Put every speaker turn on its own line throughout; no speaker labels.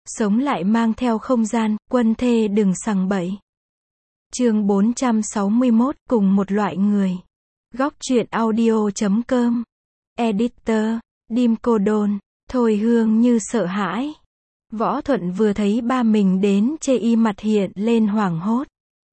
Sống lại mang theo không gian, quân thê đừng sằng bậy. Chương 461, cùng một loại người. Góc truyện audio.com. Editor, Dim Cô Đôn. Thôi Hương Như sợ hãi. Võ Thuận vừa thấy ba mình đến chê y mặt hiện lên hoảng hốt.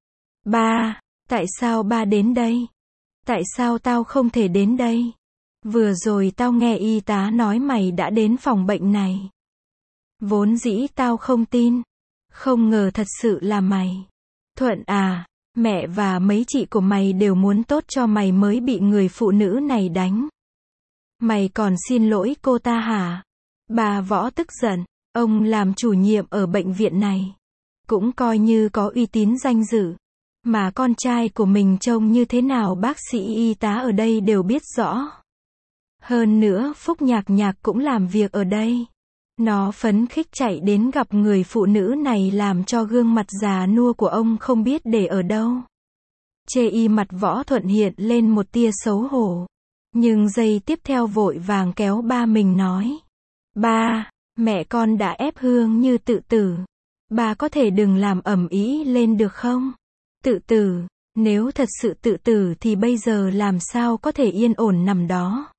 Ba, tại sao ba đến đây? Tại sao tao không thể đến đây? Vừa rồi tao nghe y tá nói mày đã đến phòng bệnh này. Vốn dĩ tao không tin. Không ngờ thật sự là mày. Thuận à, mẹ và mấy chị của mày đều muốn tốt cho mày mới bị người phụ nữ này đánh. Mày còn xin lỗi cô ta hả? Bà Võ tức giận. Ông làm chủ nhiệm ở bệnh viện này. Cũng coi như có uy tín danh dự. Mà con trai của mình trông như thế nào bác sĩ y tá ở đây đều biết rõ. Hơn nữa Phúc Nhạc Nhạc cũng làm việc ở đây. Nó phấn khích chạy đến gặp người phụ nữ này làm cho gương mặt già nua của ông không biết để ở đâu. Chê y mặt Võ Thuận hiện lên một tia xấu hổ. Nhưng giây tiếp theo vội vàng kéo ba mình nói. Ba, mẹ con đã ép Hương Như tự tử. Ba có thể đừng làm ầm ĩ lên được không? Tự tử, nếu thật sự tự tử thì bây giờ làm sao có thể yên ổn nằm đó?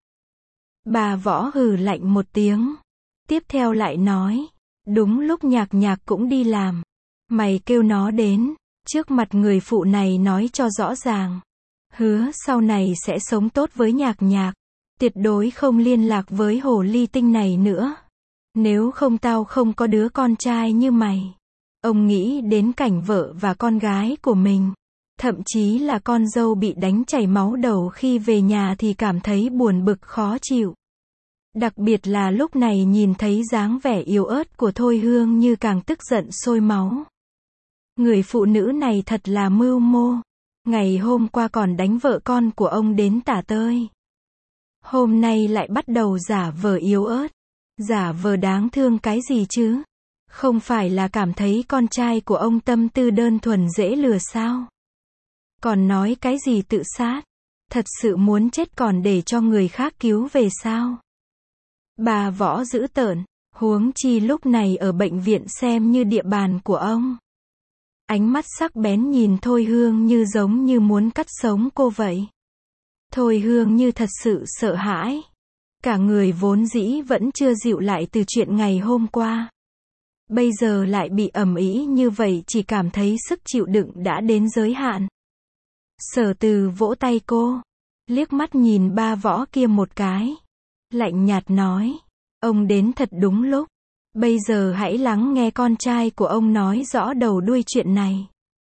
Bà Võ hừ lạnh một tiếng. Tiếp theo lại nói, đúng lúc Nhạc Nhạc cũng đi làm. Mày kêu nó đến, trước mặt người phụ này nói cho rõ ràng. Hứa sau này sẽ sống tốt với Nhạc Nhạc. Tuyệt đối không liên lạc với hồ ly tinh này nữa. Nếu không tao không có đứa con trai như mày. Ông nghĩ đến cảnh vợ và con gái của mình. Thậm chí là con dâu bị đánh chảy máu đầu khi về nhà thì cảm thấy buồn bực khó chịu. Đặc biệt là lúc này nhìn thấy dáng vẻ yếu ớt của Thôi Hương Như càng tức giận sôi máu. Người phụ nữ này thật là mưu mô. Ngày hôm qua còn đánh vợ con của ông đến tả tơi. Hôm nay lại bắt đầu giả vờ yếu ớt. Giả vờ đáng thương cái gì chứ? Không phải là cảm thấy con trai của ông tâm tư đơn thuần dễ lừa sao? Còn nói cái gì tự sát? Thật sự muốn chết còn để cho người khác cứu về sao? Bà Võ dữ tợn, huống chi lúc này ở bệnh viện xem như địa bàn của ông. Ánh mắt sắc bén nhìn Thôi Hương Như giống như muốn cắt sống cô vậy. Thôi Hương Như thật sự sợ hãi. Cả người vốn dĩ vẫn chưa dịu lại từ chuyện ngày hôm qua. Bây giờ lại bị ầm ĩ như vậy chỉ cảm thấy sức chịu đựng đã đến giới hạn. Sở Từ vỗ tay cô, liếc mắt nhìn ba Võ kia một cái. Lạnh nhạt nói, ông đến thật đúng lúc. Bây giờ hãy lắng nghe con trai của ông nói rõ đầu đuôi chuyện này.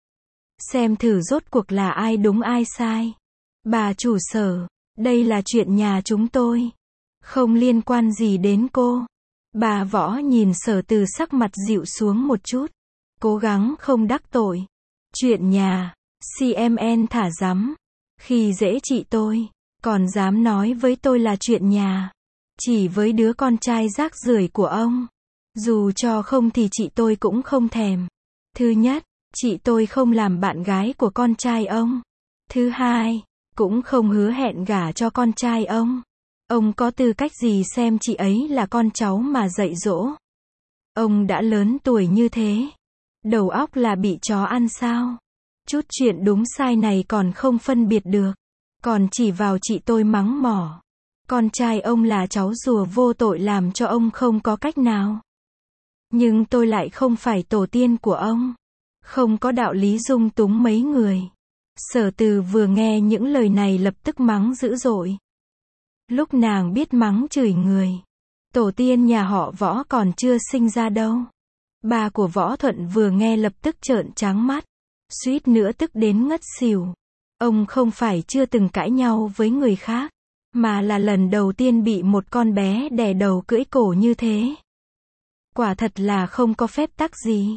Xem thử rốt cuộc là ai đúng ai sai. Bà chủ Sở, đây là chuyện nhà chúng tôi. Không liên quan gì đến cô. Bà Võ nhìn Sở Từ sắc mặt dịu xuống một chút. Cố gắng không đắc tội. Chuyện nhà, CMN thả rắm. Khi dễ chị tôi, còn dám nói với tôi là chuyện nhà. Chỉ với đứa con trai rác rưởi của ông. Dù cho không thì chị tôi cũng không thèm. Thứ nhất, chị tôi không làm bạn gái của con trai ông. Thứ hai, cũng không hứa hẹn gả cho con trai ông. Ông có tư cách gì xem chị ấy là con cháu mà dạy dỗ? Ông đã lớn tuổi như thế. Đầu óc là bị chó ăn sao? Chút chuyện đúng sai này còn không phân biệt được. Còn chỉ vào chị tôi mắng mỏ. Con trai ông là cháu rùa vô tội làm cho ông không có cách nào. Nhưng tôi lại không phải tổ tiên của ông. Không có đạo lý dung túng mấy người. Sở Từ vừa nghe những lời này lập tức mắng dữ dội. Lúc nàng biết mắng chửi người. Tổ tiên nhà họ Võ còn chưa sinh ra đâu. Ba của Võ Thuận vừa nghe lập tức trợn trắng mắt. Suýt nữa tức đến ngất xỉu. Ông không phải chưa từng cãi nhau với người khác. Mà là lần đầu tiên bị một con bé đè đầu cưỡi cổ như thế. Quả thật là không có phép tắc gì.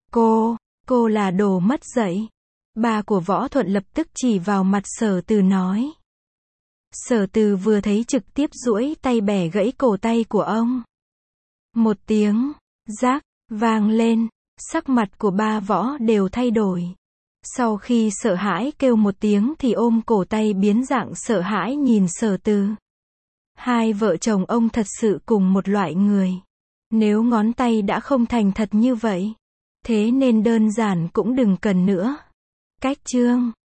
Cô là đồ mất dạy. Ba của Võ Thuận lập tức chỉ vào mặt Sở Từ nói. Sở Từ vừa thấy trực tiếp duỗi tay bẻ gãy cổ tay của ông. Một tiếng, rác, vang lên, sắc mặt của ba Võ đều thay đổi. Sau khi sợ hãi kêu một tiếng thì ôm cổ tay biến dạng sợ hãi nhìn Sở Từ. Hai vợ chồng ông thật sự cùng một loại người. Nếu ngón tay đã không thành thật như vậy, thế nên đơn giản cũng đừng cần nữa. Cách chương